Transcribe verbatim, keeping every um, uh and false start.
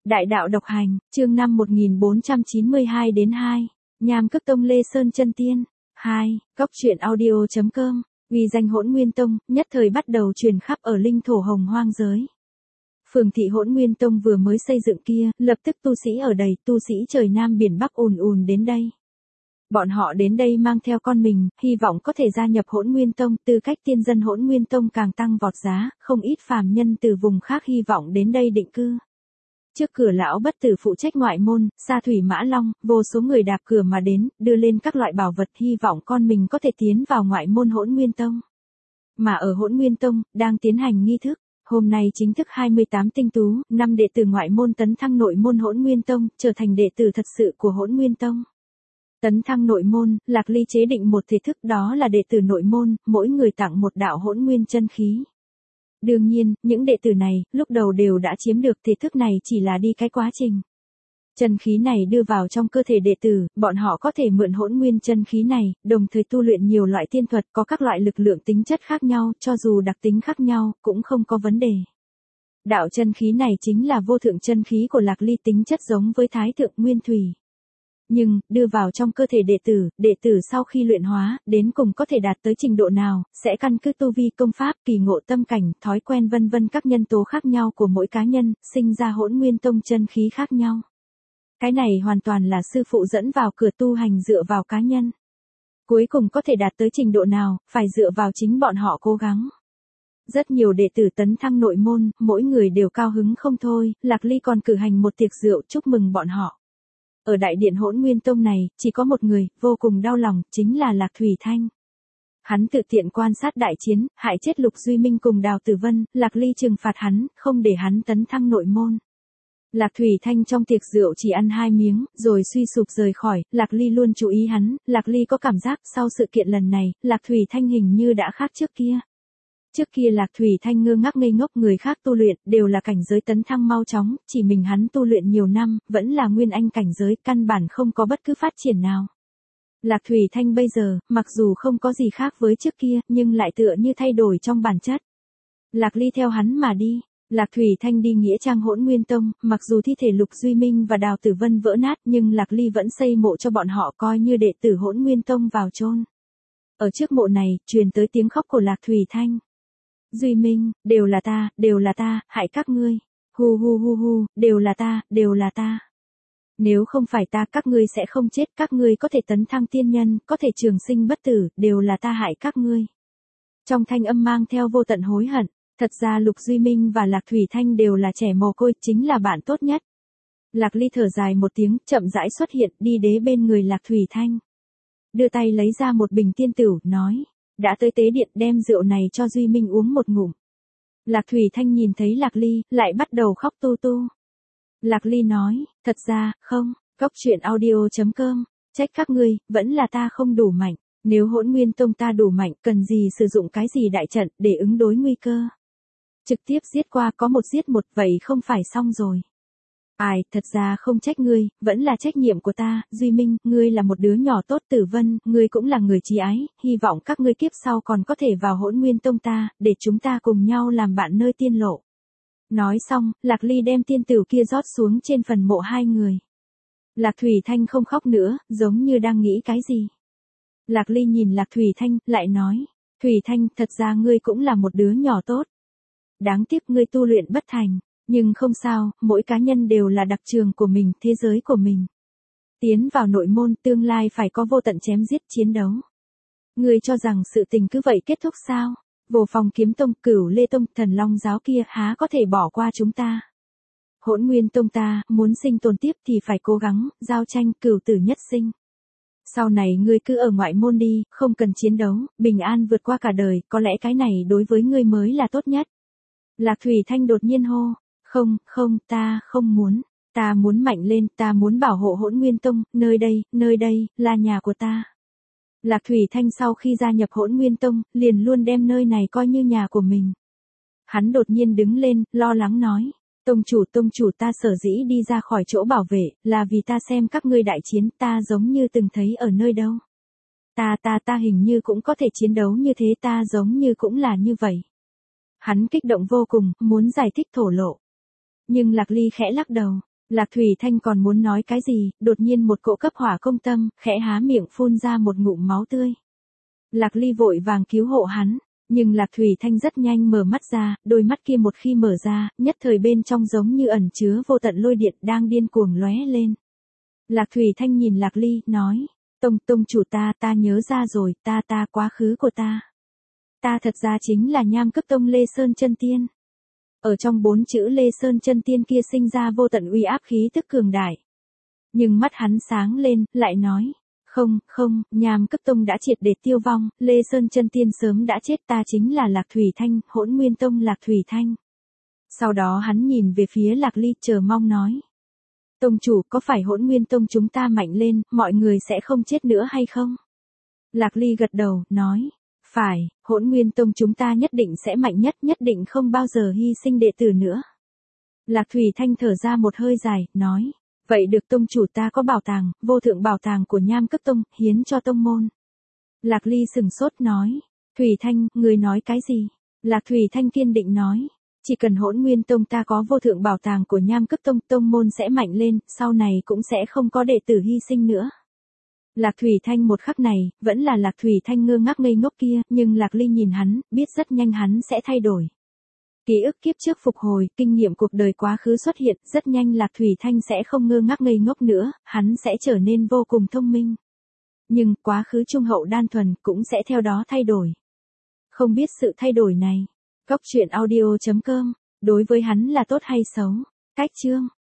Đại đạo độc hành, chương năm một nghìn bốn trăm chín mươi hai đến hai. Nham Cức Tông Lê Sơn Chân Tiên. hai. Góc truyện audio chấm com. Uy danh Hỗn Nguyên Tông, nhất thời bắt đầu truyền khắp ở linh thổ hồng hoang giới. Phường thị Hỗn Nguyên Tông vừa mới xây dựng kia, lập tức tu sĩ ở đầy, tu sĩ trời Nam biển Bắc ùn ùn đến đây. Bọn họ đến đây mang theo con mình, hy vọng có thể gia nhập Hỗn Nguyên Tông, tư cách tiên dân Hỗn Nguyên Tông càng tăng vọt giá, không ít phàm nhân từ vùng khác hy vọng đến đây định cư. Trước cửa lão bất tử phụ trách ngoại môn, Sa Thủy Mã Long, vô số người đạp cửa mà đến, đưa lên các loại bảo vật hy vọng con mình có thể tiến vào ngoại môn Hỗn Nguyên Tông. Mà ở Hỗn Nguyên Tông, đang tiến hành nghi thức, hôm nay chính thức hai mươi tám tinh tú, năm đệ tử ngoại môn tấn thăng nội môn Hỗn Nguyên Tông, trở thành đệ tử thật sự của Hỗn Nguyên Tông. Tấn thăng nội môn, Lạc Ly chế định một thể thức, đó là đệ tử nội môn, mỗi người tặng một đạo hỗn nguyên chân khí. Đương nhiên, những đệ tử này, lúc đầu đều đã chiếm được thể thức này chỉ là đi cái quá trình. Chân khí này đưa vào trong cơ thể đệ tử, bọn họ có thể mượn hỗn nguyên chân khí này, đồng thời tu luyện nhiều loại tiên thuật có các loại lực lượng tính chất khác nhau, cho dù đặc tính khác nhau, cũng không có vấn đề. Đạo chân khí này chính là vô thượng chân khí của Lạc Ly, tính chất giống với Thái Thượng Nguyên Thủy. Nhưng, đưa vào trong cơ thể đệ tử, đệ tử sau khi luyện hóa, đến cùng có thể đạt tới trình độ nào, sẽ căn cứ tu vi công pháp, kỳ ngộ tâm cảnh, thói quen vân vân các nhân tố khác nhau của mỗi cá nhân, sinh ra Hỗn Nguyên Tông chân khí khác nhau. Cái này hoàn toàn là sư phụ dẫn vào cửa, tu hành dựa vào cá nhân. Cuối cùng có thể đạt tới trình độ nào, phải dựa vào chính bọn họ cố gắng. Rất nhiều đệ tử tấn thăng nội môn, mỗi người đều cao hứng không thôi, Lạc Ly còn cử hành một tiệc rượu chúc mừng bọn họ. Ở đại điện Hỗn Nguyên Tông này, chỉ có một người, vô cùng đau lòng, chính là Lạc Thủy Thanh. Hắn tự tiện quan sát đại chiến, hại chết Lục Duy Minh cùng Đào Tử Vân, Lạc Ly trừng phạt hắn, không để hắn tấn thăng nội môn. Lạc Thủy Thanh trong tiệc rượu chỉ ăn hai miếng, rồi suy sụp rời khỏi, Lạc Ly luôn chú ý hắn, Lạc Ly có cảm giác sau sự kiện lần này, Lạc Thủy Thanh hình như đã khác trước kia. Trước kia Lạc Thủy Thanh ngơ ngác ngây ngốc, người khác tu luyện, đều là cảnh giới tấn thăng mau chóng, chỉ mình hắn tu luyện nhiều năm, vẫn là nguyên anh cảnh giới, căn bản không có bất cứ phát triển nào. Lạc Thủy Thanh bây giờ, mặc dù không có gì khác với trước kia, nhưng lại tựa như thay đổi trong bản chất. Lạc Ly theo hắn mà đi. Lạc Thủy Thanh đi nghĩa trang Hỗn Nguyên Tông, mặc dù thi thể Lục Duy Minh và Đào Tử Vân vỡ nát, nhưng Lạc Ly vẫn xây mộ cho bọn họ, coi như đệ tử Hỗn Nguyên Tông vào chôn. Ở trước mộ này, truyền tới tiếng khóc của Lạc Thủy Thanh. Duy Minh, đều là ta, đều là ta, hại các ngươi. Hu hu hu hu, đều là ta, đều là ta. Nếu không phải ta, các ngươi sẽ không chết, các ngươi có thể tấn thăng tiên nhân, có thể trường sinh bất tử, đều là ta hại các ngươi. Trong thanh âm mang theo vô tận hối hận, thật ra Lục Duy Minh và Lạc Thủy Thanh đều là trẻ mồ côi, chính là bạn tốt nhất. Lạc Ly thở dài một tiếng, chậm rãi xuất hiện, đi đến bên người Lạc Thủy Thanh. Đưa tay lấy ra một bình tiên tửu, nói. Đã tới tế điện, đem rượu này cho Duy Minh uống một ngụm. Lạc Thủy Thanh nhìn thấy Lạc Ly, lại bắt đầu khóc tu tu. Lạc Ly nói, thật ra, không, góc truyện audio chấm com, trách các ngươi, vẫn là ta không đủ mạnh. Nếu Hỗn Nguyên Tông ta đủ mạnh, cần gì sử dụng cái gì đại trận, để ứng đối nguy cơ. Trực tiếp giết qua, có một giết một, vậy không phải xong rồi. Ai, thật ra không trách ngươi, vẫn là trách nhiệm của ta, Duy Minh, ngươi là một đứa nhỏ tốt, Tử Vân, ngươi cũng là người trí ái, hy vọng các ngươi kiếp sau còn có thể vào Hỗn Nguyên Tông ta, để chúng ta cùng nhau làm bạn nơi tiên lộ. Nói xong, Lạc Ly đem tiên tửu kia rót xuống trên phần mộ hai người. Lạc Thủy Thanh không khóc nữa, giống như đang nghĩ cái gì. Lạc Ly nhìn Lạc Thủy Thanh, lại nói, Thủy Thanh, thật ra ngươi cũng là một đứa nhỏ tốt. Đáng tiếc ngươi tu luyện bất thành. Nhưng không sao, mỗi cá nhân đều là đặc trường của mình, thế giới của mình. Tiến vào nội môn, tương lai phải có vô tận chém giết chiến đấu. Ngươi cho rằng sự tình cứ vậy kết thúc sao? Vô Phong Kiếm Tông, Cửu Lê Tông, Thần Long Giáo kia há có thể bỏ qua chúng ta? Hỗn Nguyên Tông ta, muốn sinh tồn tiếp thì phải cố gắng, giao tranh, cửu tử nhất sinh. Sau này ngươi cứ ở ngoại môn đi, không cần chiến đấu, bình an vượt qua cả đời, có lẽ cái này đối với ngươi mới là tốt nhất. Lạc Thủy Thanh đột nhiên hô. Không, không, ta không muốn, ta muốn mạnh lên, ta muốn bảo hộ Hỗn Nguyên Tông, nơi đây, nơi đây, là nhà của ta. Lạc Thủy Thanh sau khi gia nhập Hỗn Nguyên Tông, liền luôn đem nơi này coi như nhà của mình. Hắn đột nhiên đứng lên, lo lắng nói, Tông chủ, Tông chủ, ta sở dĩ đi ra khỏi chỗ bảo vệ, là vì ta xem các ngươi đại chiến, ta giống như từng thấy ở nơi đâu. Ta ta ta hình như cũng có thể chiến đấu như thế, ta giống như cũng là như vậy. Hắn kích động vô cùng, muốn giải thích thổ lộ. Nhưng Lạc Ly khẽ lắc đầu. Lạc Thủy Thanh còn muốn nói cái gì, đột nhiên một cỗ cấp hỏa công tâm, khẽ há miệng phun ra một ngụm máu tươi. Lạc Ly vội vàng cứu hộ hắn, nhưng Lạc Thủy Thanh rất nhanh mở mắt ra, đôi mắt kia một khi mở ra, nhất thời bên trong giống như ẩn chứa vô tận lôi điện đang điên cuồng lóe lên. Lạc Thủy Thanh nhìn Lạc Ly, nói, Tông, Tông chủ ta, ta nhớ ra rồi, ta ta quá khứ của ta. Ta thật ra chính là Nham Cấp Tông Lê Sơn Chân Tiên. Ở trong bốn chữ Lê Sơn Chân Tiên kia sinh ra vô tận uy áp khí tức cường đại. Nhưng mắt hắn sáng lên, lại nói, không, không, Nham Cấp Tông đã triệt để tiêu vong, Lê Sơn Chân Tiên sớm đã chết, ta chính là Lạc Thủy Thanh, Hỗn Nguyên Tông Lạc Thủy Thanh. Sau đó hắn nhìn về phía Lạc Ly chờ mong nói. Tông chủ, có phải Hỗn Nguyên Tông chúng ta mạnh lên, mọi người sẽ không chết nữa hay không? Lạc Ly gật đầu, nói. Phải, Hỗn Nguyên Tông chúng ta nhất định sẽ mạnh nhất, nhất định không bao giờ hy sinh đệ tử nữa. Lạc Thủy Thanh thở ra một hơi dài, nói. Vậy được tông chủ, ta có bảo tàng, vô thượng bảo tàng của Nham Cấp Tông, hiến cho tông môn. Lạc Ly sừng sốt nói. Thủy Thanh, người nói cái gì? Lạc Thủy Thanh kiên định nói. Chỉ cần Hỗn Nguyên Tông ta có vô thượng bảo tàng của Nham Cấp Tông, tông môn sẽ mạnh lên, sau này cũng sẽ không có đệ tử hy sinh nữa. Lạc Thủy Thanh một khắc này, vẫn là Lạc Thủy Thanh ngơ ngác ngây ngốc kia, nhưng Lạc Ly nhìn hắn, biết rất nhanh hắn sẽ thay đổi. Ký ức kiếp trước phục hồi, kinh nghiệm cuộc đời quá khứ xuất hiện, rất nhanh Lạc Thủy Thanh sẽ không ngơ ngác ngây ngốc nữa, hắn sẽ trở nên vô cùng thông minh. Nhưng, quá khứ trung hậu đan thuần, cũng sẽ theo đó thay đổi. Không biết sự thay đổi này, Góc truyện audio chấm com, đối với hắn là tốt hay xấu? Cách chương